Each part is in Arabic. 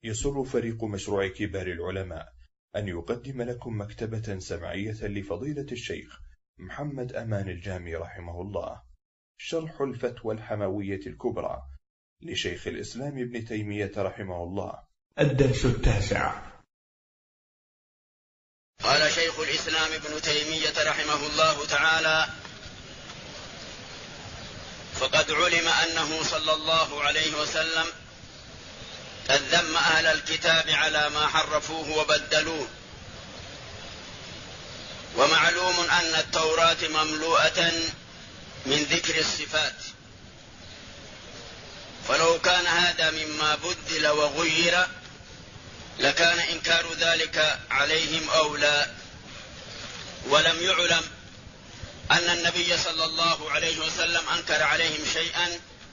يسر فريق مشروع كبار العلماء أن يقدم لكم مكتبة سمعية لفضيلة الشيخ محمد أمان الجامي رحمه الله، شرح الفتوى الحموية الكبرى لشيخ الإسلام ابن تيمية رحمه الله. الدرس 9. قال شيخ الإسلام ابن تيمية رحمه الله تعالى: فقد علم أنه صلى الله عليه وسلم قد ذم أهل الكتاب على ما حرفوه وبدلوه، ومعلوم أن التوراة مملوءة من ذكر الصفات، فلو كان هذا مما بدل وغير لكان إنكار ذلك عليهم أولى. ولم يعلم أن النبي صلى الله عليه وسلم أنكر عليهم شيئا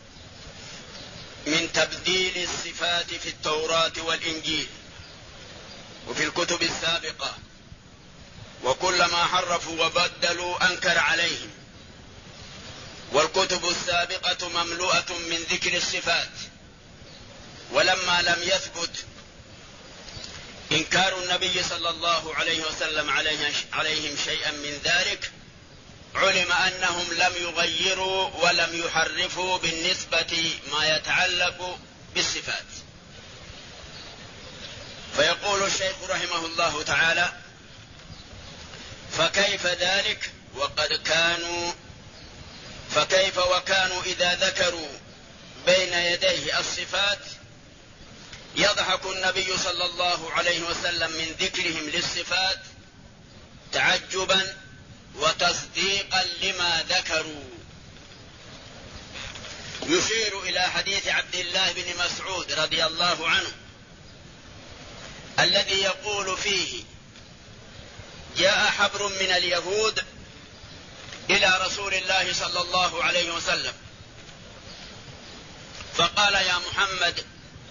من تبديل الصفات في التوراة والإنجيل وفي الكتب السابقة، وكلما حرفوا وبدلوا أنكر عليهم، والكتب السابقة مملوءة من ذكر الصفات. ولما لم يثبت إنكار النبي صلى الله عليه وسلم عليهم شيئا من ذلك، علم أنهم لم يغيروا ولم يحرفوا بالنسبة ما يتعلق بالصفات. فيقول الشيخ رحمه الله تعالى: فكيف ذلك فكيف وكانوا إذا ذكروا بين يديه الصفات يضحك النبي صلى الله عليه وسلم من ذكرهم للصفات تعجبا وتصديقا لما ذكروا. يشير إلى حديث عبد الله بن مسعود رضي الله عنه الذي يقول فيه: جاء حبر من اليهود إلى رسول الله صلى الله عليه وسلم فقال: يا محمد،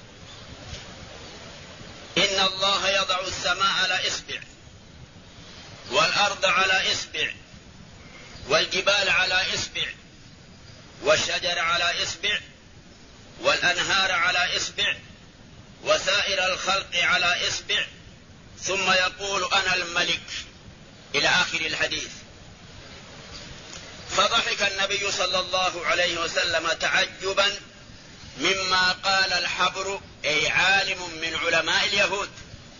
إن الله يضع السماء على إصبع، والأرض على إصبع، والجبال على إصبع، والشجر على إصبع، والأنهار على إصبع، وسائر الخلق على إصبع، ثم يقول: أنا الملك، إلى آخر الحديث. فضحك النبي صلى الله عليه وسلم تعجبا مما قال الحبر، أي عالم من علماء اليهود،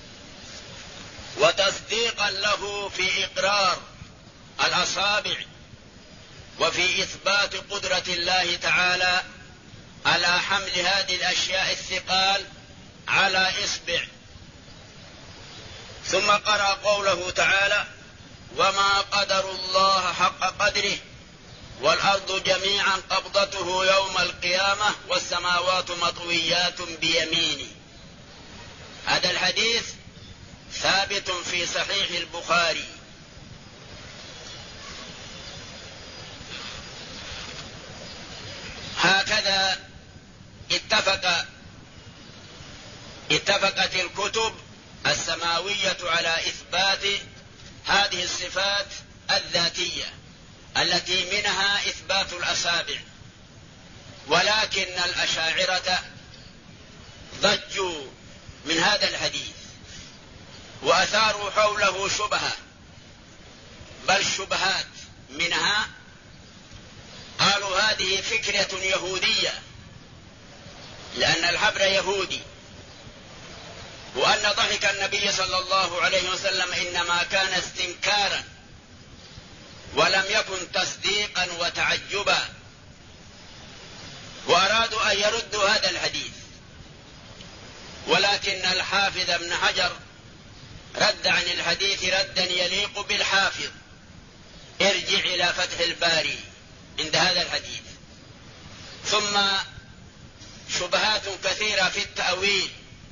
وتصديقا له في إقرار الأصابع وفي إثبات قدرة الله تعالى على حمل هذه الأشياء الثقال على إصبع. ثم قرأ قوله تعالى: وما قدر الله حق قدره والأرض جميعا قبضته يوم القيامة والسماوات مطويات بيمينه. هذا الحديث ثابت في صحيح البخاري. هكذا اتفقت الكتب السماوية على إثبات هذه الصفات الذاتية التي منها إثبات الأصابع، ولكن الأشاعرة ضجوا من هذا الحديث وأثاروا حوله شبهة، بل شبهات. منها قالوا هذه فكرة يهودية، لأن الحبر يهودي، وأن ضحك النبي صلى الله عليه وسلم إنما كان استنكارا ولم يكن تصديقا وتعجبا، وأرادوا أن يردوا هذا الحديث. ولكن الحافظ ابن حجر رد عن الحديث ردا يليق بالحافظ. ارجع إلى فتح الباري عند هذا الحديث. ثم شبهات كثيرة في التأويل،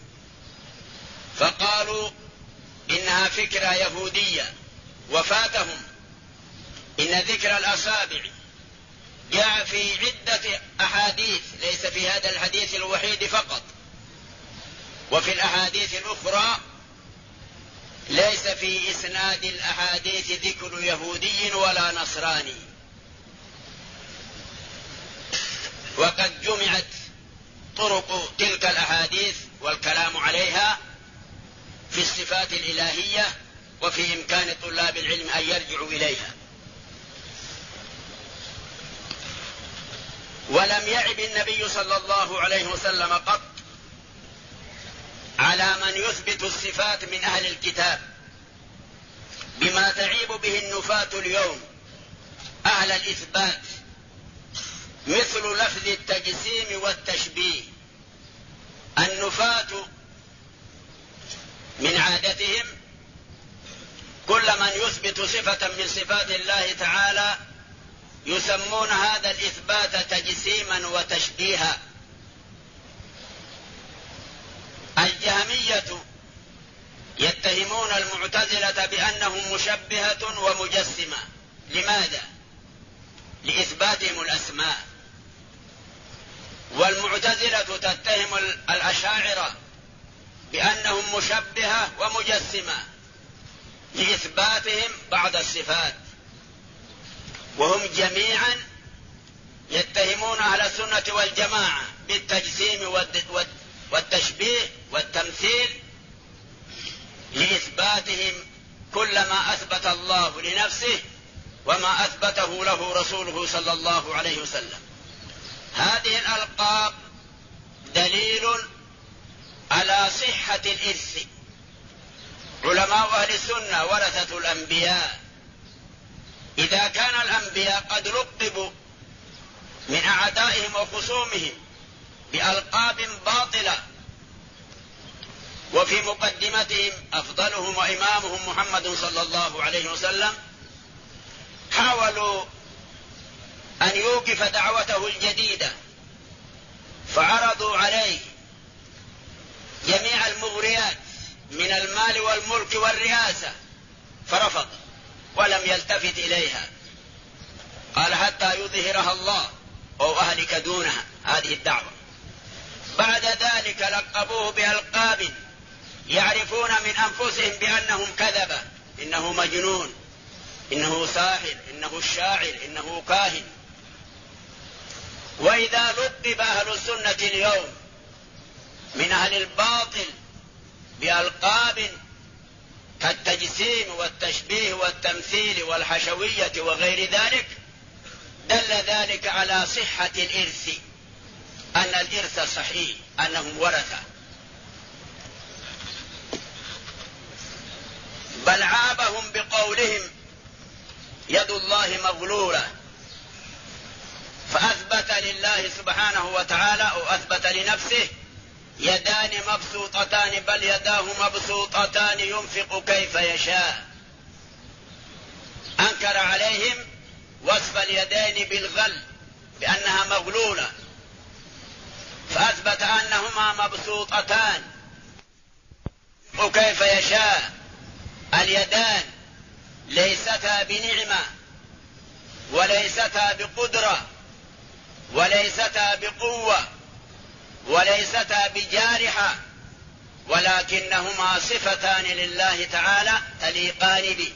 فقالوا إنها فكرة يهودية وفاتهم إن ذكر الأصابع جاء في عدة أحاديث، ليس في هذا الحديث الوحيد فقط، وفي الأحاديث الأخرى ليس في إسناد الأحاديث ذكر يهودي ولا نصراني. وقد جمعت طرق تلك الأحاديث والكلام عليها الصفات الإلهية، وفي إمكان طلاب العلم أن يرجعوا إليها. ولم يعب النبي صلى الله عليه وسلم قط على من يثبت الصفات من أهل الكتاب بما تعيب به النفاة اليوم أهل الإثبات، مثل لفظ التجسيم والتشبيه. النفاة من عادتهم كل من يثبت صفة من صفات الله تعالى يسمون هذا الإثبات تجسيما وتشبيها. الجهمية يتهمون المعتزلة بأنهم مشبهة ومجسمة. لماذا؟ لإثباتهم الأسماء. والمعتزلة تتهم الأشاعرة بأنهم مشبهة ومجسمة لإثباتهم بعض الصفات، وهم جميعا يتهمون أهل السنة والجماعة بالتجسيم والتشبيه والتمثيل لإثباتهم كل ما أثبت الله لنفسه وما أثبته له رسوله صلى الله عليه وسلم. هذه الألقاب دليل على صحة الإرث. علماء أهل السنة ورثة الأنبياء، إذا كان الأنبياء قد لقبوا من أعدائهم وخصومهم بألقاب باطلة، وفي مقدمتهم أفضلهم وإمامهم محمد صلى الله عليه وسلم، حاولوا أن يوقف دعوته الجديدة فعرضوا عليه جميع المغريات من المال والملك والرئاسة فرفض ولم يلتفت إليها، قال حتى يظهرها الله أو أهلك دونها هذه الدعوة. بعد ذلك لقبوه بألقاب يعرفون من أنفسهم بأنهم كذبة، إنه مجنون، إنه ساحر، إنه الشاعر، إنه كاهن. وإذا لقب أهل السنة اليوم من أهل الباطل بألقاب كالتجسيم والتشبيه والتمثيل والحشوية وغير ذلك، دل ذلك على صحة الإرث، أن الإرث صحيح، أنهم ورثة. بل عابهم بقولهم يد الله مغلولة، فأثبت لله سبحانه وتعالى أو أثبت لنفسه يدان مبسوطتان، بل يداه مبسوطتان ينفق كيف يشاء. أنكر عليهم وصف اليدين بالغل بأنها مغلولة، فأثبت أنهما مبسوطتان وكيف يشاء. اليدان ليستا بنعمة وليستا بقدرة وليستا بقوة وليستا بجارحة، ولكنهما صفتان لله تعالى تليقان به.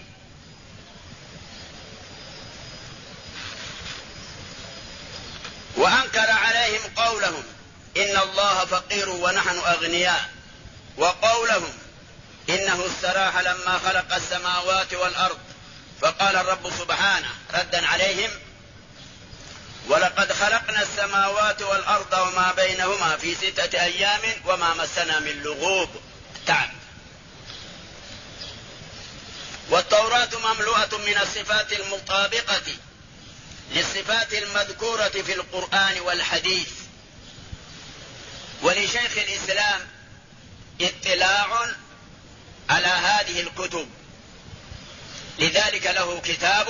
وأنكر عليهم قولهم إن الله فقير ونحن أغنياء، وقولهم إنه استراح لما خلق السماوات والأرض، فقال الرب سبحانه ردا عليهم ولقد خلقنا السماوات والأرض وما بينهما في 6 أيام وما مسنا من لغوب تعب. والتوراة مملوءة من الصفات المطابقة للصفات المذكورة في القرآن والحديث. ولشيخ الإسلام اطلاع على هذه الكتب، لذلك له كتاب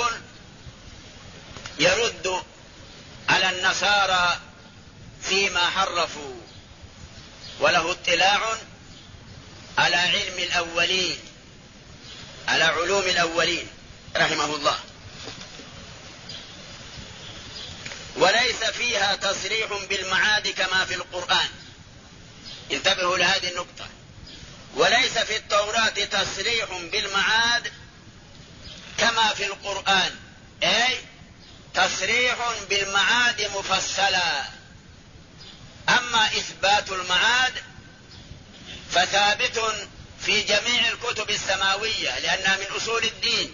يرد على النصارى فيما حرفوا، وله اطلاع على علم الأولين، على علوم الأولين رحمه الله. وليس فيها تصريح بالمعاد كما في القرآن، انتبهوا لهذه النقطة. وليس في التوراة تصريح بالمعاد كما في القرآن، أي تصريح بالمعاد مفصلا. أما إثبات المعاد فثابت في في جميع الكتب السماوية لأنها من أصول الدين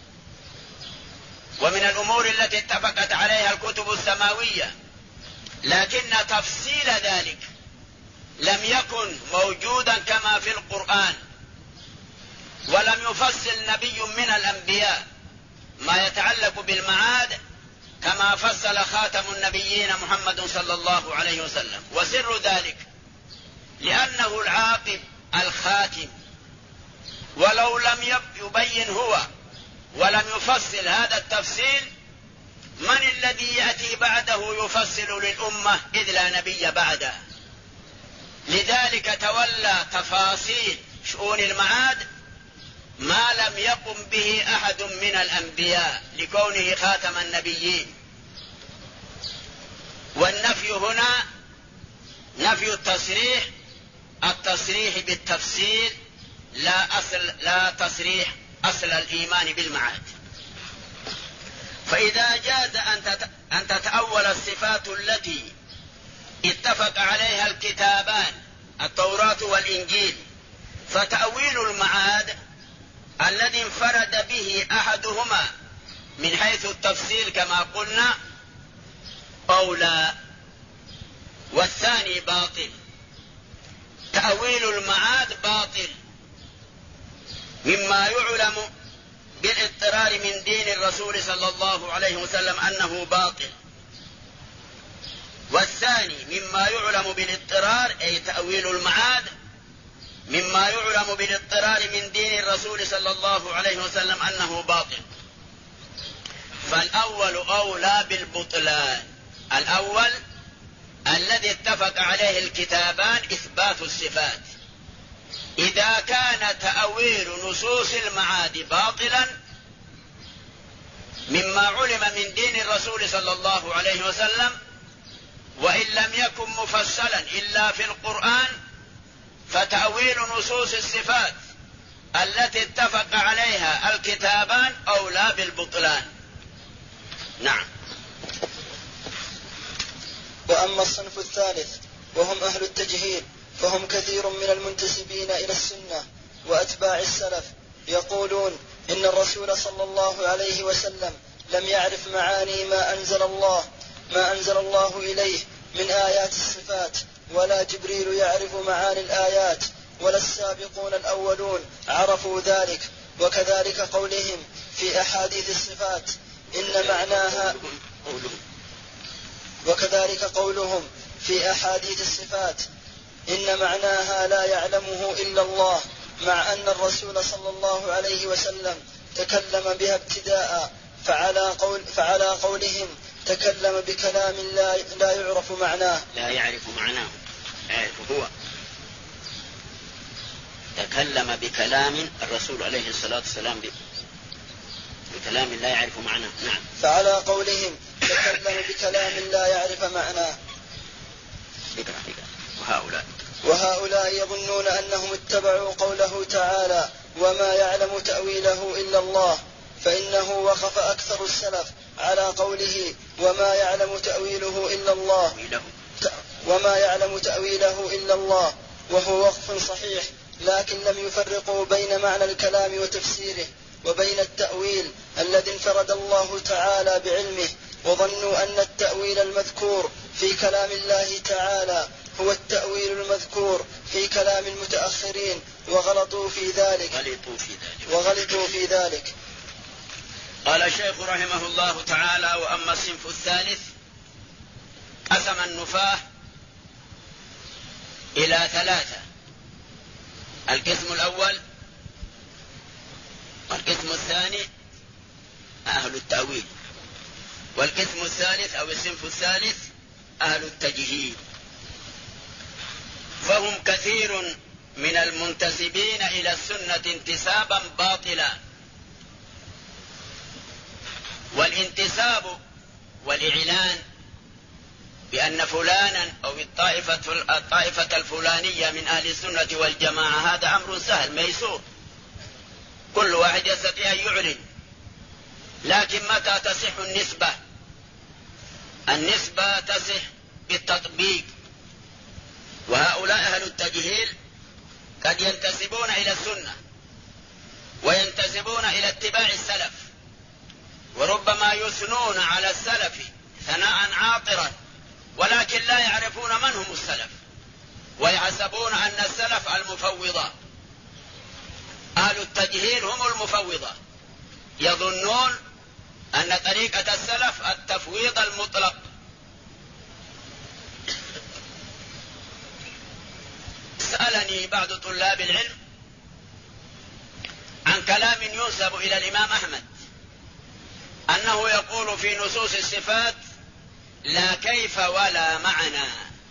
ومن الأمور التي اتفقت عليها الكتب السماوية، لكن تفصيل ذلك لم يكن موجودا كما في القرآن، ولم يفصل نبي من الأنبياء ما يتعلق بالمعاد كما فصل خاتم النبيين محمد صلى الله عليه وسلم. وسر ذلك لأنه العاقب الخاتم، ولو لم يبين هو ولم يفصل هذا التفصيل، من الذي يأتي بعده يفصل للأمة إذ لا نبي بعده؟ لذلك تولى تفاصيل شؤون المعاد ما لم يقم به أحد من الأنبياء لكونه خاتم النبيين. والنفي هنا نفي التصريح، التصريح بالتفصيل لا تصريح أصل الإيمان بالمعاد. فإذا جاز أن تتأول الصفات التي اتفق عليها الكتابان التوراة والإنجيل، فتأويل المعاد الذي انفرد به أحدهما من حيث التفصيل كما قلنا أولى، والثاني باطل. تأويل المعاد باطل مما يعلم بالاضطرار من دين الرسول صلى الله عليه وسلم أنه باطل، والثاني مما يعلم بالاضطرار أي تأويل المعاد مما يعلم بالاضطرار من دين الرسول صلى الله عليه وسلم أنه باطل. فالأول أولى بالبطلان. الأول الذي اتفق عليه الكتابان إثبات الصفات. إذا كان تأويل نصوص المعاد باطلا مما علم من دين الرسول صلى الله عليه وسلم، وإن لم يكن مفصلا إلا في القرآن، فتأويل نصوص الصفات التي اتفق عليها الكتابان أولى بالبطلان. نعم. وأما الصنف الثالث وهم أهل التجهيل، فهم كثير من المنتسبين إلى السنة وأتباع السلف يقولون إن الرسول صلى الله عليه وسلم لم يعرف معاني ما أنزل الله إليه من آيات الصفات، ولا جبريل يعرف معاني الآيات، ولا السابقون الأولون عرفوا ذلك. وكذلك قولهم في أحاديث الصفات إن معناها وكذلك قولهم في أحاديث الصفات إن معناها لا يعلمه إلا الله، مع أن الرسول صلى الله عليه وسلم تكلم بها ابتداء، فعلى قولهم تكلم بكلام لا يعرف معناه. لا يعرف معناه، يعرف هو. تكلم بكلام الرسول عليه الصلاة والسلام بكلام لا يعرف معناه. نعم. فعلى قولهم تكلم بكلام لا يعرف معناه. وهؤلاء يظنون أنهم اتبعوا قوله تعالى وما يعلم تأويله إلا الله، فإنه وقف أكثر السلف على قوله وما يعلم تأويله إلا الله، وهو وقف صحيح، لكن لم يفرقوا بين معنى الكلام وتفسيره وبين التأويل الذي انفرد الله تعالى بعلمه، وظنوا أن التأويل المذكور في كلام الله تعالى هو التأويل المذكور في كلام المتأخرين، وغلطوا في ذلك. قال الشيخ رحمه الله تعالى: وأما الصنف الثالث قسم النفاة إلى ثلاثة: القسم الأول والقسم الثاني أهل التأويل، والقسم الثالث أو الصنف الثالث أهل التجهيل. فهم كثير من المنتسبين إلى السنة انتسابا باطلا. والانتساب والإعلان بأن فلانا أو الطائفة الفلانية من أهل السنة والجماعة هذا أمر سهل ميسور، كل واحد يستطيع أن يعلن. لكن متى تصح النسبة تصح بالتطبيق. وهؤلاء أهل التجهيل قد ينتسبون إلى السنة وينتسبون إلى اتباع السلف، وربما يثنون على السلف ثناء عاطرا، ولكن لا يعرفون من هم السلف، ويحسبون أن السلف المفوضة. أهل التجهيل هم المفوضة، يظنون أن طريقة السلف التفويض المطلق. سألني بعض طلاب العلم عن كلام ينسب إلى الإمام أحمد أنه يقول في نصوص الصفات لا كيف ولا معنى.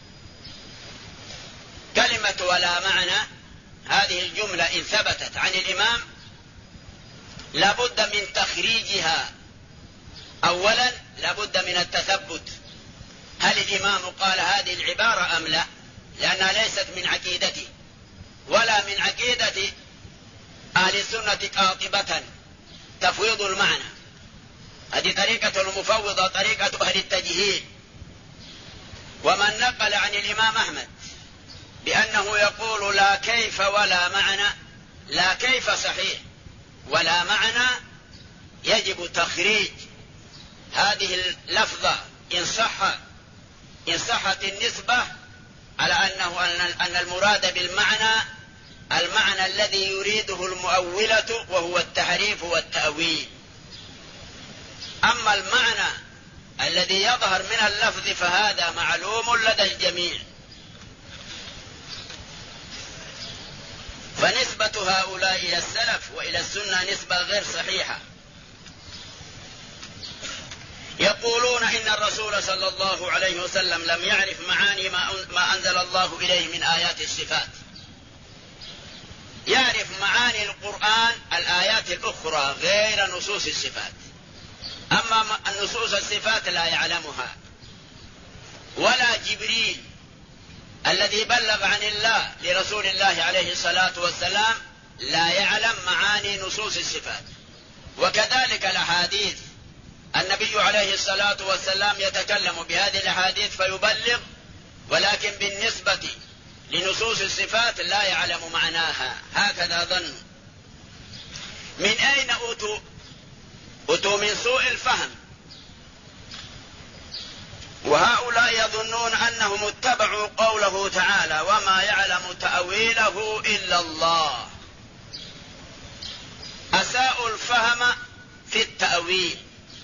كلمة ولا معنى هذه الجملة إن ثبتت عن الإمام لابد من تخريجها. أولا لابد من التثبت، هل الإمام قال هذه العبارة أم لا، لأنها ليست من عقيدته ولا من عقيدة أهل السنة قاطبة تفويض المعنى. هذه طريقة المفوضة، طريقة أهل التجهيل. ومن نقل عن الإمام أحمد بأنه يقول لا كيف ولا معنى، لا كيف صحيح ولا معنى يجب تخريج هذه اللفظة إن صحت النسبة على أن المراد بالمعنى المعنى الذي يريده المؤولة وهو التحريف والتأويل. أما المعنى الذي يظهر من اللفظ فهذا معلوم لدى الجميع. فنسبة هؤلاء إلى السلف وإلى السنة نسبة غير صحيحة. يقولون إن الرسول صلى الله عليه وسلم لم يعرف معاني ما أنزل الله إليه من آيات الصفات. يعرف معاني القرآن الآيات الأخرى غير نصوص الصفات، أما نصوص الصفات لا يعلمها. ولا جبريل الذي بلغ عن الله لرسول الله عليه الصلاة والسلام لا يعلم معاني نصوص الصفات. وكذلك الأحاديث، النبي عليه الصلاة والسلام يتكلم بهذه الأحاديث فيبلغ، ولكن بالنسبة لنصوص الصفات لا يعلم معناها. هكذا ظن. من أين أتوا من سوء الفهم. وهؤلاء يظنون أنهم اتبعوا قوله تعالى وما يعلم تأويله إلا الله. أساءوا الفهم في التأويل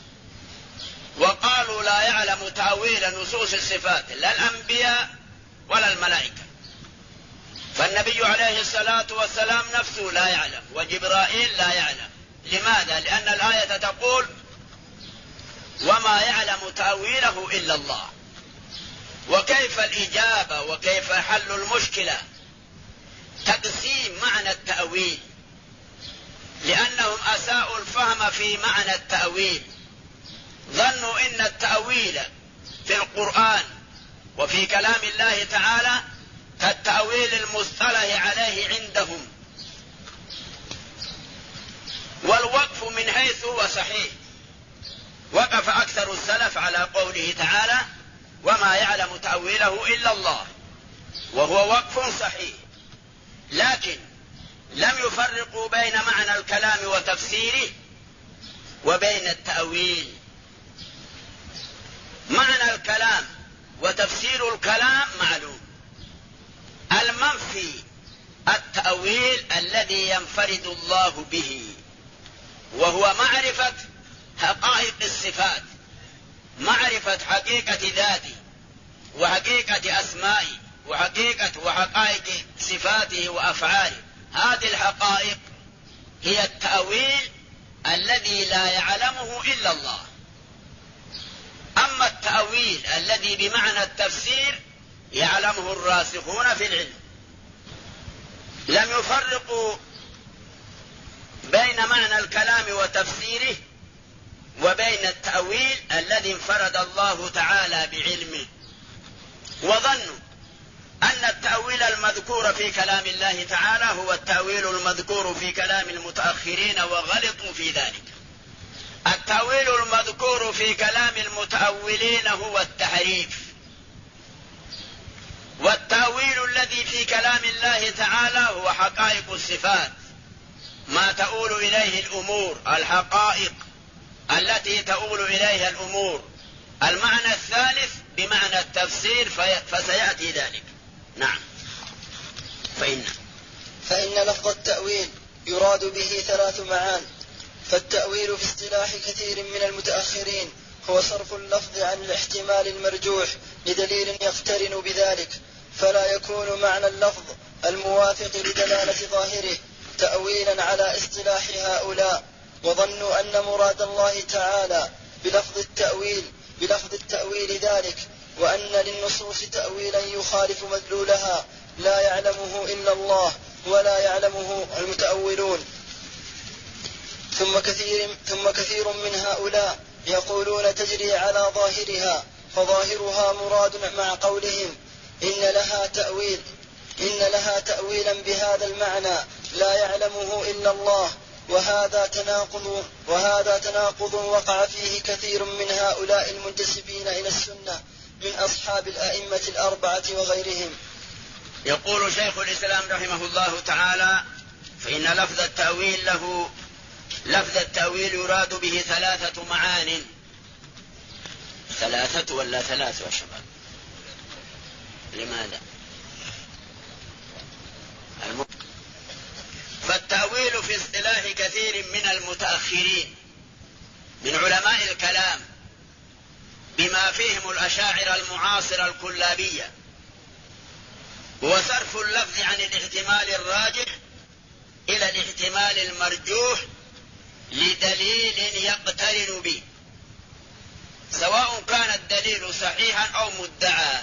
وقالوا لا يعلم تأويل نصوص الصفات لا الأنبياء ولا الملائكة. فالنبي عليه الصلاة والسلام نفسه لا يعلم، وجبرائيل لا يعلم. لماذا؟ لأن الآية تقول وما يعلم تأويله إلا الله. وكيف الإجابة وكيف حل المشكلة؟ تقسيم معنى التأويل، لأنهم أساءوا الفهم في معنى التأويل. ظنوا إن التأويل في القرآن وفي كلام الله تعالى كالتأويل المصطلح عليه عندهم. والوقف من حيث هو صحيح، وقف أكثر السلف على قوله تعالى وما يعلم تأويله إلا الله، وهو وقف صحيح، لكن لم يفرقوا بين معنى الكلام وتفسيره وبين التأويل. معنى الكلام وتفسير الكلام معلوم، المنفي التأويل الذي ينفرد الله به، وهو معرفة حقائق الصفات، معرفة حقيقة ذاته وحقيقة أسمائه وحقائق صفاته وأفعاله. هذه الحقائق هي التأويل الذي لا يعلمه إلا الله. أما التأويل الذي بمعنى التفسير يعلمه الراسخون في العلم. لم يفرقوا بين معنى الكلام وتفسيره وبين التأويل الذي انفرد الله تعالى بعلمه. وظنوا أن التأويل المذكور في كلام الله تعالى هو التأويل المذكور في كلام المتأخرين، وغلطوا في ذلك. التأويل المذكور في كلام المتأولين هو التحريف، والتأويل الذي في كلام الله تعالى هو حقائق الصفات، ما تؤول إليه الأمور، الحقائق التي تؤول إليها الأمور. المعنى الثالث بمعنى التفسير فسيأتي ذلك. نعم. فإن لفظ التأويل يراد به 3 معان. فالتأويل في اصطلاح كثير من المتأخرين هو صرف اللفظ عن الاحتمال المرجوح لدليل يقترن بذلك، فلا يكون معنى اللفظ الموافق لدلالة ظاهره تأويلا على اصطلاح هؤلاء، وظنوا أن مراد الله تعالى بلفظ التأويل ذلك، وأن للنصوص تأويلا يخالف مدلولها لا يعلمه إلا الله ولا يعلمه المتأولون. ثم كثير من هؤلاء يقولون تجري على ظاهرها، فظاهرها مراد مع قولهم إن لها تأويلا بهذا المعنى لا يعلمه إلا الله، وهذا تناقض وقع فيه كثير من هؤلاء المنتسبين إلى السنة من أصحاب الأئمة 4 وغيرهم. يقول شيخ الإسلام رحمه الله تعالى: فإن لفظ التأويل يراد به 3 معان. 3 ولا 3 يا شباب؟ لماذا؟ فالتأويل في اصطلاح كثير من المتأخرين من علماء الكلام بما فيهم الأشاعرة المعاصرة الكلابية هو صرف اللفظ عن الاحتمال الراجح إلى الاحتمال المرجوح لدليل يقترن به، سواء كان الدليل صحيحا أو مدعى.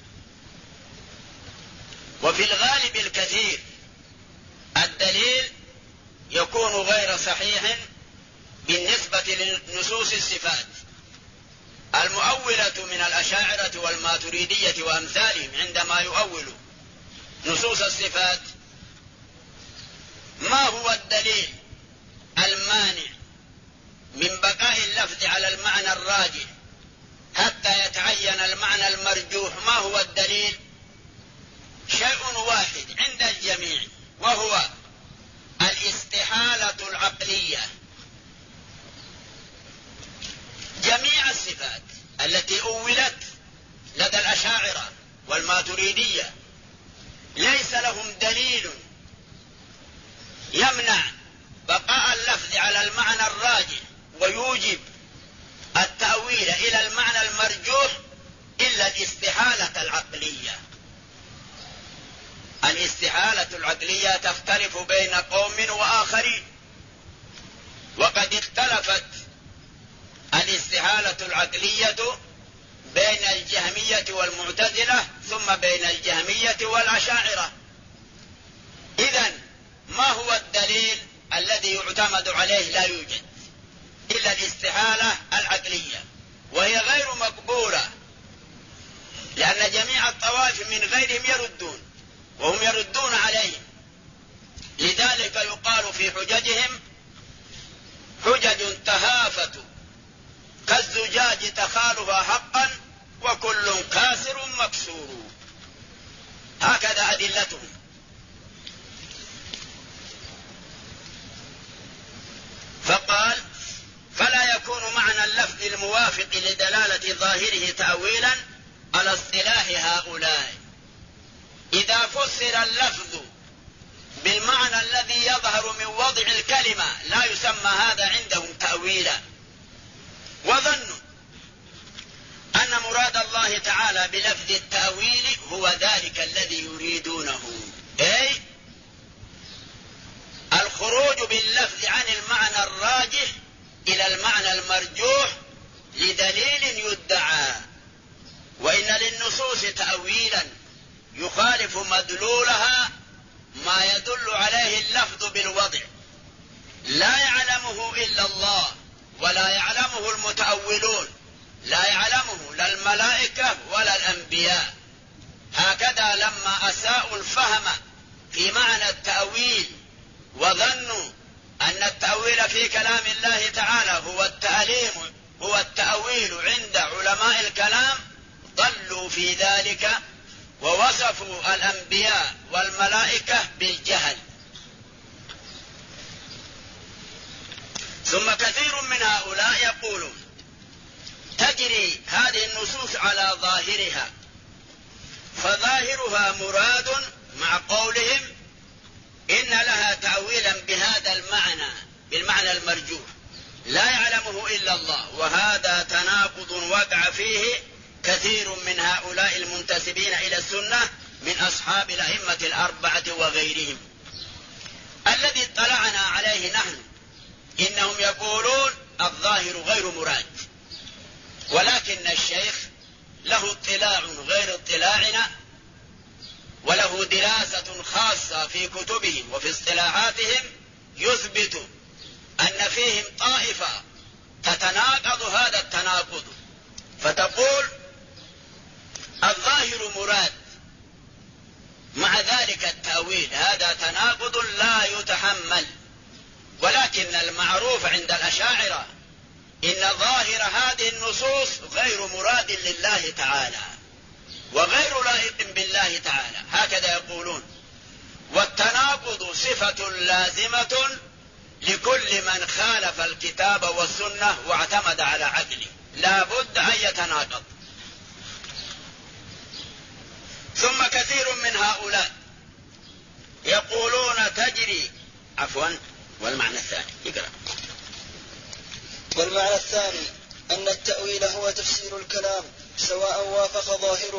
وفي الغالب الكثير الدليل يكون غير صحيح بالنسبة لنصوص الصفات. المؤولة من الأشاعرة والماتريدية وأمثالهم عندما يؤولوا نصوص الصفات، ما هو الدليل المانع من بقاء اللفظ على المعنى الراجح حتى يتعين المعنى المرجوح؟ ما هو الدليل؟ شيء واحد عند الجميع، وهو الاستحالة العقلية. جميع الصفات التي أولت لدى الأشاعرة والماتريدية ليس لهم دليل يمنع بقاء اللفظ على المعنى الراجح ويوجب التأويل إلى المعنى المرجوح إلا الاستحالة العقلية. الاستحالة العقلية تختلف بين قوم وآخرين، وقد اختلفت الاستحالة العقلية بين الجهمية والمعتزلة ثم بين الجهمية والأشاعرة. إذن ما هو الدليل الذي يعتمد عليه؟ لا يوجد إلا الاستحالة العقلية، وهي غير مقبولة، لأن جميع الطوائف من غيرهم يردون وهم يردون عليهم. لذلك يقال في حججهم: حجج تهافت كالزجاج تخالها حقا وكل كاسر مكسور. هكذا أدلتهم. فقال: فلا يكون معنى اللفظ الموافق لدلالة ظاهره تأويلا على اصطلاح هؤلاء. إذا فسر اللفظ بالمعنى الذي يظهر من وضع الكلمة لا يسمى هذا عندهم تأويلا، وظنوا أن مراد الله تعالى بلفظ التأويل هو ذلك الذي يريدونه، أي الخروج باللفظ عن المعنى الراجح إلى المعنى المرجوح لدليل يدعى. وإن للنصوص تأويلا يخالف مدلولها ما يدل عليه اللفظ بالوضع لا يعلمه إلا الله ولا يعلمه المتأولون، لا يعلمه لا الملائكة ولا الأنبياء. هكذا لما أساءوا الفهم في معنى التأويل وظنوا أن التأويل في كلام الله تعالى هو التأويل عند علماء الكلام، ضلوا في ذلك ووصفوا الأنبياء والملائكة بالجهل. ثم كثير من هؤلاء يقولون تجري هذه النصوص على ظاهرها، فظاهرها مراد مع قولهم إن لها تأويلا بهذا المعنى، بالمعنى المرجوح لا يعلمه إلا الله، وهذا تناقض وقع فيه كثير من هؤلاء المنتسبين إلى السنة من أصحاب الأئمة الأربعة وغيرهم. الذي اطلعنا عليه نحن إنهم يقولون الظاهر غير مراد، ولكن الشيخ له اطلاع غير اطلاعنا، وله دراسة خاصة في كتبهم وفي اصطلاحاتهم يثبت أن فيهم طائفة تتناقض هذا التناقض، فتقول الظاهر مراد مع ذلك التأويل، هذا تناقض لا يتحمل. ولكن المعروف عند الأشاعرة إن ظاهر هذه النصوص غير مراد لله تعالى وغير لائق بالله تعالى، هكذا يقولون. والتناقض صفة لازمة لكل من خالف الكتاب والسنة واعتمد على عقله، لا بد أن يتناقض. ثم كثير من هؤلاء يقولون تجري والمعنى الثاني اقرأ. والمعنى الثاني أن التأويل هو تفسير الكلام سواء وافق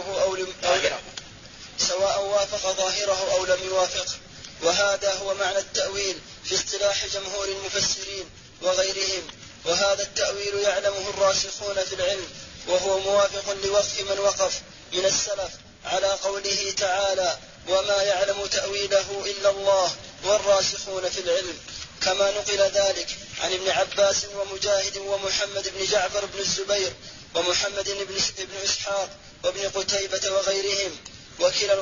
ظاهره أو لم يوافقه، وهذا هو معنى التأويل في اصطلاح جمهور المفسرين وغيرهم. وهذا التأويل يعلمه الراسخون في العلم، وهو موافق لوقف من وقف من السلف على قوله تعالى وما يعلم تأويله إلا الله والراسخون في العلم، كما نقل ذلك عن ابن عباس ومجاهد ومحمد بن جعفر بن الزبير ومحمد بن إسحاق وابن قتيبة وغيرهم. وكلا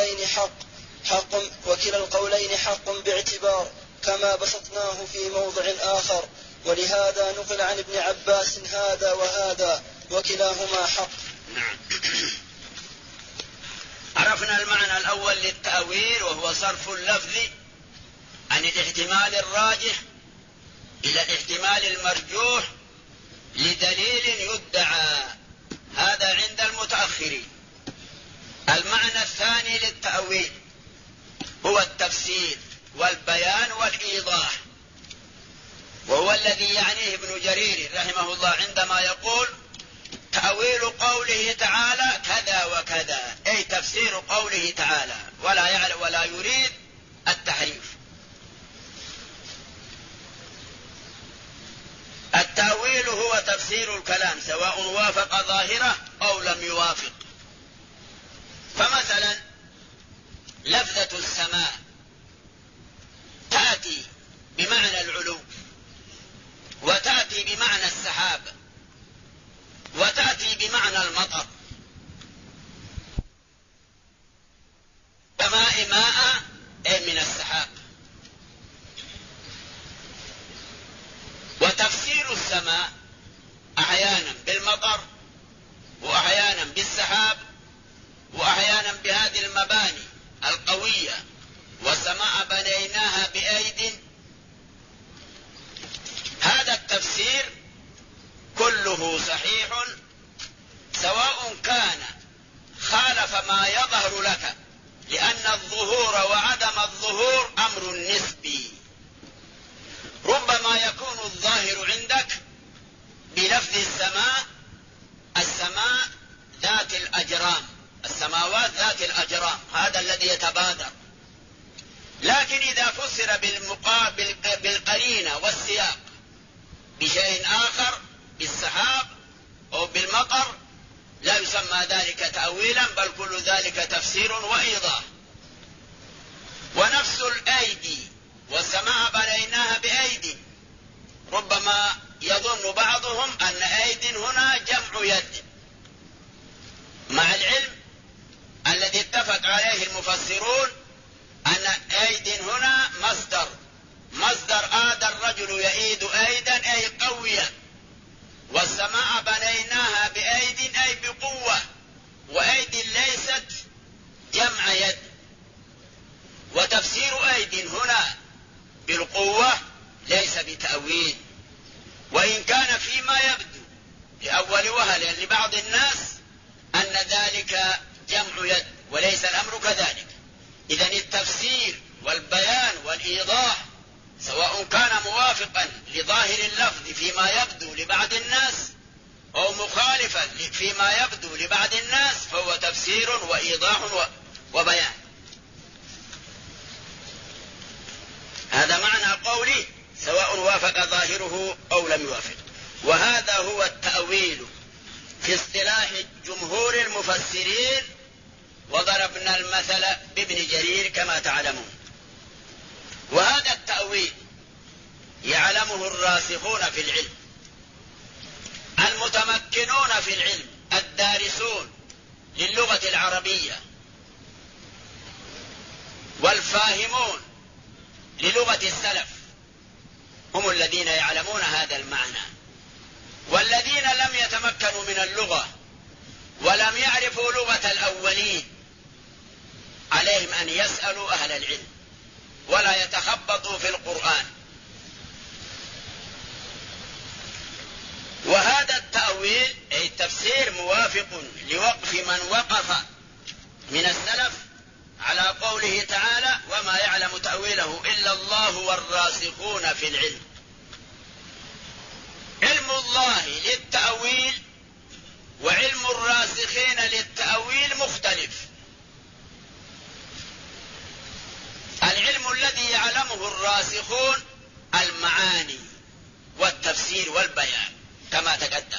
القولين حق باعتبار، كما بسطناه في موضع آخر، ولهذا نقل عن ابن عباس هذا وهذا وكلاهما حق. نعم. عرفنا المعنى الأول للتأويل، وهو صرف اللفظ عن الاحتمال الراجح إلى الاحتمال المرجوح لدليل يدعى، هذا عند المتأخرين. المعنى الثاني للتأويل هو التفسير والبيان والإيضاح، وهو الذي يعنيه ابن جرير رحمه الله عندما يقول تأويل قوله تعالى كذا وكذا، أي تفسير قوله تعالى، ولا يريد التحريف. التأويل هو تفسير الكلام سواء وافق ظاهره أو لم يوافق. فمثلا لفظة السماء تأتي بمعنى العلو، وتأتي بمعنى السحاب، وتأتي بمعنى المطر. سماء ماء أي من السحاب. وتفسير السماء أحيانا بالمطر، وأحيانا بالسحاب، وأحيانا بهذه المباني القوية، والسماء بنيناها بأيد. هذا التفسير كله صحيح سواء كان خالف ما يظهر لك، لأن الظهور وعدم الظهور أمر نسبي. ربما يكون الظاهر عندك بلفظ السماء ذات الأجرام، السماوات ذات الأجرام، هذا الذي يتبادر. لكن إذا فسر بالقرينة والسياق بشيء آخر، بالسحاب أو بالمطر، لا يسمى ذلك تأويلا، بل كل ذلك تفسير وإيضاح. ونفس الأيدي، والسماء بنيناها بأيدي، ربما يظن بعضهم أن أيد هنا جمع يد، مع العلم الذي اتفق عليه المفسرون أن أيد هنا مصدر آد الرجل يئيد أيدا أي قوية، والسماء بنيناها بأيد أي بقوة، وأيد ليست بالقوة ليس بتأويل، وإن كان فيما يبدو لأول وهلة لبعض الناس أن ذلك جمع يد، وليس الأمر كذلك. إذن التفسير والبيان والإيضاح سواء كان موافقا لظاهر اللفظ فيما يبدو لبعض الناس أو مخالفا فيما يبدو لبعض الناس فهو تفسير وإيضاح وبيان. هذا معنى قولي سواء وافق ظاهره أو لم يوافق. وهذا هو التأويل في اصطلاح جمهور المفسرين، وضربنا المثل بابن جرير كما تعلمون. وهذا التأويل يعلمه الراسخون في العلم المتمكنون في العلم الدارسون للغة العربية والفاهمون للغة السلف، هم الذين يعلمون هذا المعنى. والذين لم يتمكنوا من اللغة ولم يعرفوا لغة الأولين عليهم أن يسألوا أهل العلم ولا يتخبطوا في القرآن. وهذا التأويل أي التفسير موافق لوقف من وقف من السلف على قوله تعالى: وما يعلم تأويله إلا الله والراسخون في العلم. علم الله للتأويل وعلم الراسخين للتأويل مختلف. العلم الذي يعلمه الراسخون المعاني والتفسير والبيان كما تقدم.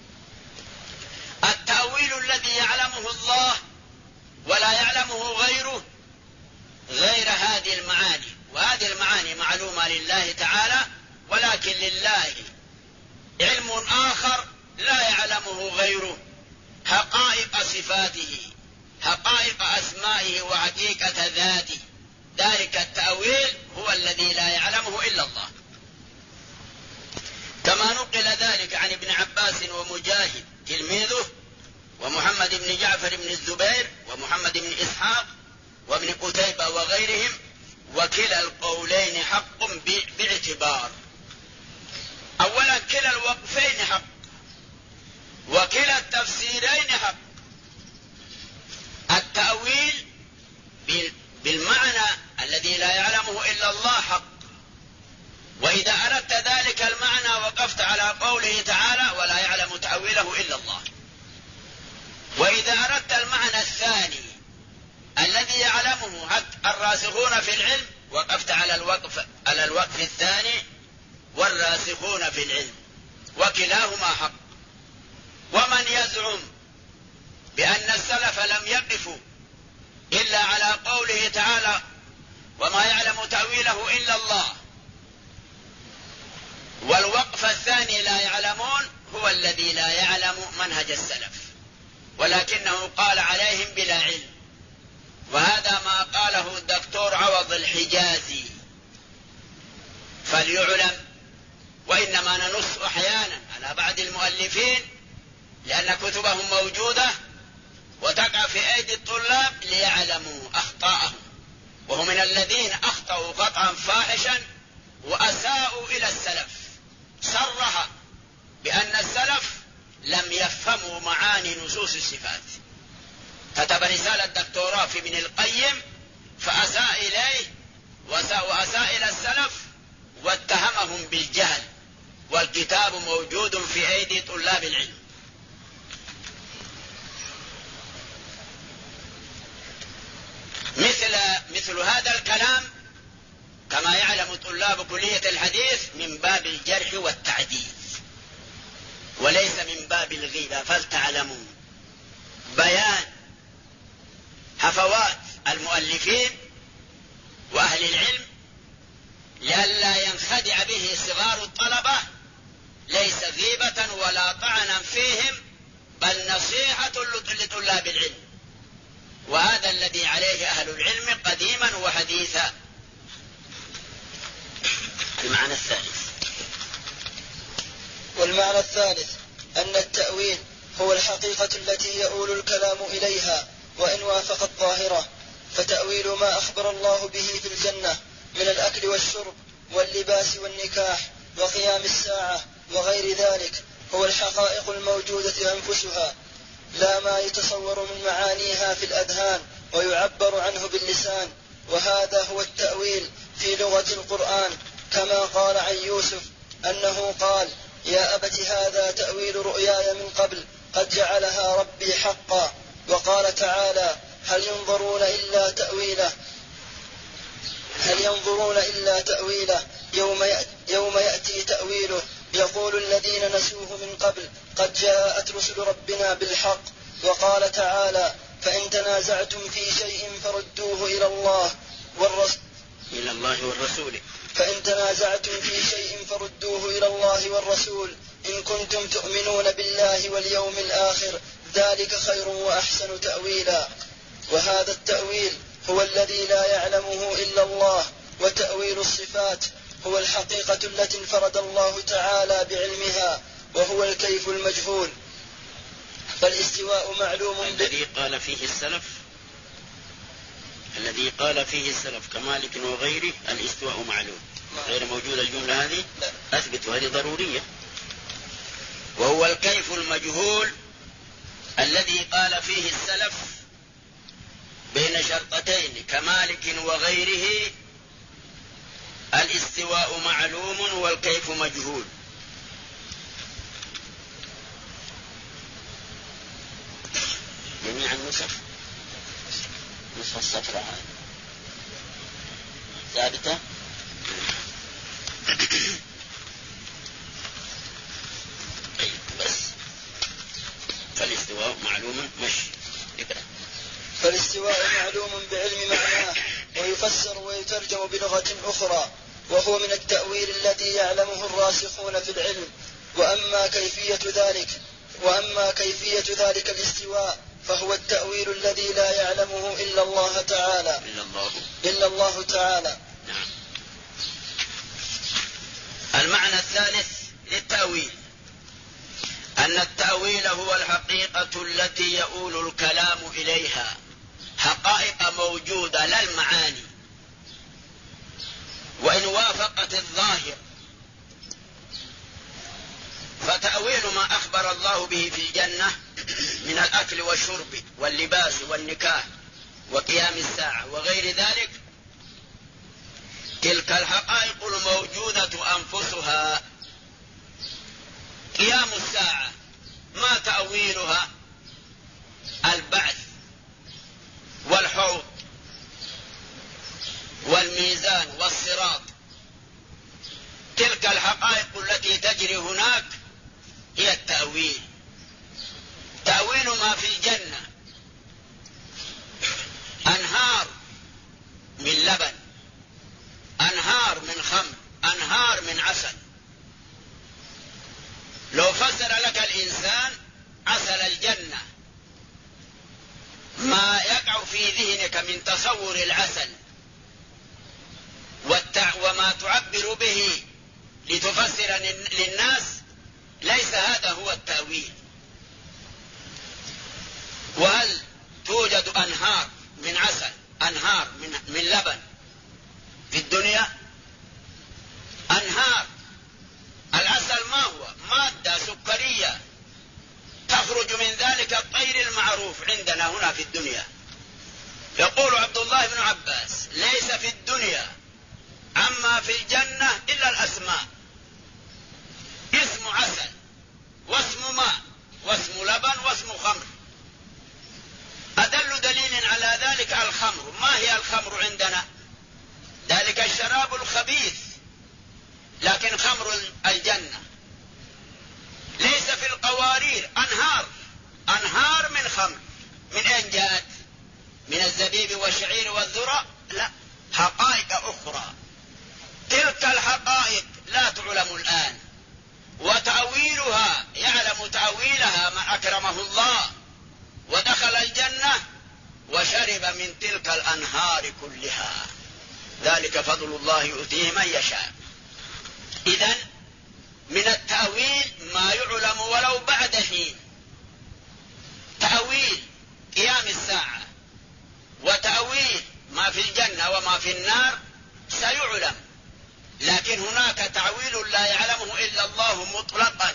التأويل الذي يعلمه الله ولا يعلمه غيره غير هذه المعاني، وهذه المعاني معلومة لله تعالى، ولكن لله علم آخر لا يعلمه غيره، حقائق صفاته، حقائق أسمائه وحقيقة ذاته. ذلك التأويل هو الذي لا يعلمه إلا الله، كما نقل ذلك عن ابن عباس ومجاهد تلميذه ومحمد بن جعفر بن الزبير ومحمد بن إسحاق وابن قتيبة وغيرهم. وكلا القولين حق باعتبار. أولا كلا الوقفين حق، وكلا التفسيرين حق. التأويل بالمعنى الذي لا يعلمه إلا الله حق، وإذا أردت ذلك المعنى وقفت على قوله تعالى: ولا يعلم تأويله إلا الله. وإذا أردت المعنى الثاني الذي يعلمه الراسخون في العلم وقفت على الوقف الثاني: والراسخون في العلم، وكلاهما حق. ومن يزعم بأن السلف لم يقفوا إلا على قوله تعالى: وما يعلم تأويله إلا الله، والوقف الثاني لا يعلمون، هو الذي لا يعلم منهج السلف، ولكنه قال عليهم بلا علم. وهذا ما قاله الدكتور عوض الحجازي، فليعلم. وإنما ننص أحيانا على بعض المؤلفين لأن كتبهم موجودة وتقع في أيدي الطلاب ليعلموا أخطاءهم، وهم من الذين أخطأوا خطأ فاحشا وأساءوا إلى السلف. صرح بأن السلف لم يفهموا معاني نصوص الصفات. كتب رسالة دكتوراه في ابن القيم فأساء إليه وأساء إلى السلف واتهمهم بالجهل، والكتاب موجود في أيدي طلاب العلم. مثل هذا الكلام كما يعلم طلاب كلية الحديث من باب الجرح والتعديل وليس من باب الغيبة، فلتعلموا بيان هفوات المؤلفين وأهل العلم لئلا ينخدع به صغار الطلبة، ليس غيبة ولا طعنا فيهم، بل نصيحة لطلاب العلم. وهذا الذي عليه أهل العلم قديما وحديثا. المعنى الثالث. والمعنى الثالث أن التأويل هو الحقيقة التي يؤول الكلام إليها وإن وافقت ظاهرة، فتأويل ما أخبر الله به في الجنة من الأكل والشرب واللباس والنكاح وقيام الساعة وغير ذلك هو الحقائق الموجودة أنفسها، لا ما يتصور من معانيها في الأذهان ويعبر عنه باللسان. وهذا هو التأويل في لغة القرآن، كما قال عن يوسف أنه قال: يا أبت هذا تأويل رؤياي من قبل قد جعلها ربي حقا. وقال تعالى: هل ينظرون إلا تأويله يوم يأتي تأويله يقول الذين نسوه من قبل قد جاءت رسل ربنا بالحق. وقال تعالى: فإن تنازعتم في شيء فردوه إلى الله والرسول فإن تنازعتم في شيء فردوه إلى الله والرسول إن كنتم تؤمنون بالله واليوم الآخر ذلك خير وأحسن تأويلا. وهذا التأويل هو الذي لا يعلمه إلا الله. وتأويل الصفات هو الحقيقة التي انفرد الله تعالى بعلمها، وهو الكيف المجهول. فالاستواء معلوم الذي قال فيه السلف كمالك وغيره الاستواء معلوم، غير موجود الجملة هذه أثبت، هذه ضرورية. وهو الكيف المجهول الذي قال فيه السلف بين شرطتين كمالك وغيره الاستواء معلوم والكيف مجهول. جميع النسخ نصف السطر هذا ثابتة. بس فالاستواء معلوم فالاستواء معلوم بعلم معناه، ويفسر ويترجم بلغة أخرى، وهو من التأويل الذي يعلمه الراسخون في العلم. وأما كيفية ذلك الاستواء فهو التأويل الذي لا يعلمه إلا الله تعالى. نعم. المعنى الثالث للتأويل أن التأويل هو الحقيقة التي يؤول الكلام إليها، حقائق موجودة لا المعاني، وإن وافقت الظاهر فتأويل ما أخبر الله به في الجنة من الأكل والشرب واللباس والنكاح وقيام الساعة وغير ذلك، تلك الحقائق الموجودة أنفسها. قيام الساعة ما تأويلها؟ البعث والحوض والميزان والصراط، تلك الحقائق التي تجري هناك هي التأويل. تأويل ما في الجنة أنهار من لبن، أنهار من خمر، أنهار من عسل. لو فسر لك الإنسان عسل الجنة ما يقع في ذهنك من تصور العسل وما تعبر به لتفسر للناس، ليس هذا هو التأويل. وهل توجد أنهار من عسل، أنهار من لبن في الدنيا؟ أنهار. العسل ما هو؟ مادة سكرية تخرج من ذلك الطير المعروف عندنا هنا في الدنيا. يقول عبد الله بن عباس: ليس في الدنيا عما في الجنة إلا الأسماء، اسم عسل واسم ماء واسم لبن واسم خمر. أدل دليل على ذلك الخمر. ما هي الخمر عندنا؟ ذلك الشراب الخبيث، لكن خمر الجنة ليس في القوارير أنهار من خمر. من أين جاءت؟ من الزبيب والشعير والذرة؟ لا، حقائق أخرى. تلك الحقائق لا تعلم الآن، وتأويلها يعلم تأويلها من أكرمه الله ودخل الجنة وشرب من تلك الأنهار كلها. ذلك فضل الله يؤتيه من يشاء. إذن من التأويل ما يعلم ولو بعد حين. تأويل قيام الساعة وتأويل ما في الجنة وما في النار سيعلم لكن هناك تعويل لا يعلمه إلا الله مطلقا،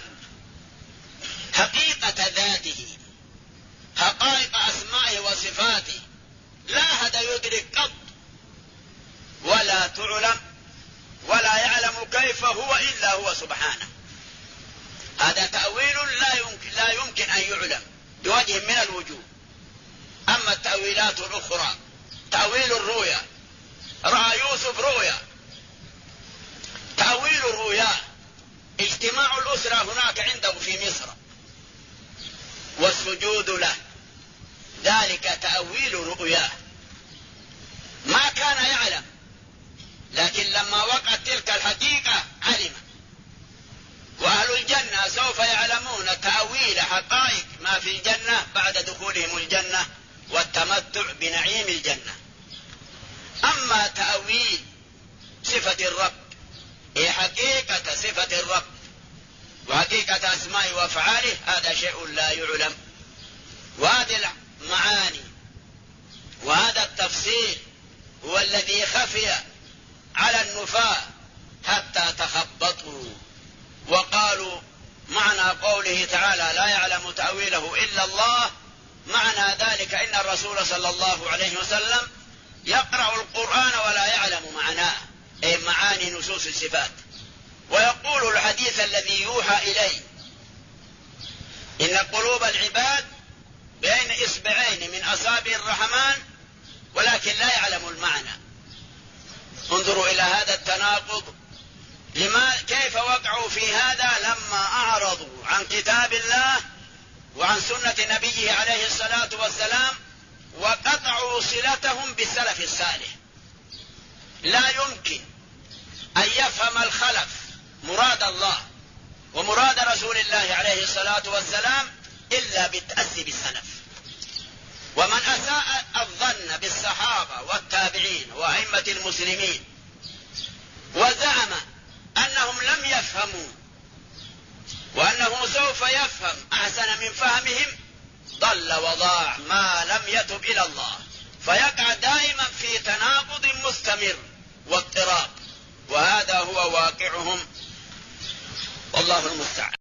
حقيقة ذاته، حقائق أسمائه وصفاته لا أحد يدرك قط ولا تعلم ولا يعلم كيف هو إلا هو سبحانه. هذا تأويل لا يمكن أن يعلم بوجه من الوجوه. أما التأويلات الأخرى، تأويل الرؤيا، رأى يوسف رؤيا، تأويل الرؤيا اجتماع الأسرة هناك عنده في مصر والسجود له، ذلك تأويل رؤياه، ما كان يعلم، لكن لما وقعت تلك الحقيقة علم. وأهل الجنة سوف يعلمون تأويل حقائق ما في الجنة بعد دخولهم الجنة والتمتع بنعيم الجنة. أما تأويل صفة الرب، هي حقيقة صفة الرب وحقيقة أسمائه وأفعاله، هذا شيء لا يعلم. وهذه المعاني وهذا التفصيل هو الذي خفي على النفاة حتى تخبطوا وقالوا معنى قوله تعالى لا يعلم تأويله إلا الله، معنى ذلك إن الرسول صلى الله عليه وسلم يقرأ القرآن ولا يعلم معناه، أي معاني نصوص الصفات، ويقول الحديث الذي يوحى إليه إن قلوب العباد بين إصبعين من أصابع الرحمن ولكن لا يعلم المعنى. انظروا إلى هذا التناقض، كيف وقعوا في هذا لما أعرضوا عن كتاب الله وعن سنة نبيه عليه الصلاة والسلام وقطعوا صلتهم بالسلف الصالح. لا يمكن أن يفهم الخلف مراد الله ومراد رسول الله عليه الصلاة والسلام إلا بالتأسي بالسلف. ومن أساء الظن بالصحابة والتابعين وأئمة المسلمين وزعم أنهم لم يفهموا وأنه سوف يفهم أحسن من فهمهم ضل وضاع ما لم يتب إلى الله، فيقع دائما في تناقض مستمر واضطراب، وهذا هو واقعهم والله المستعان.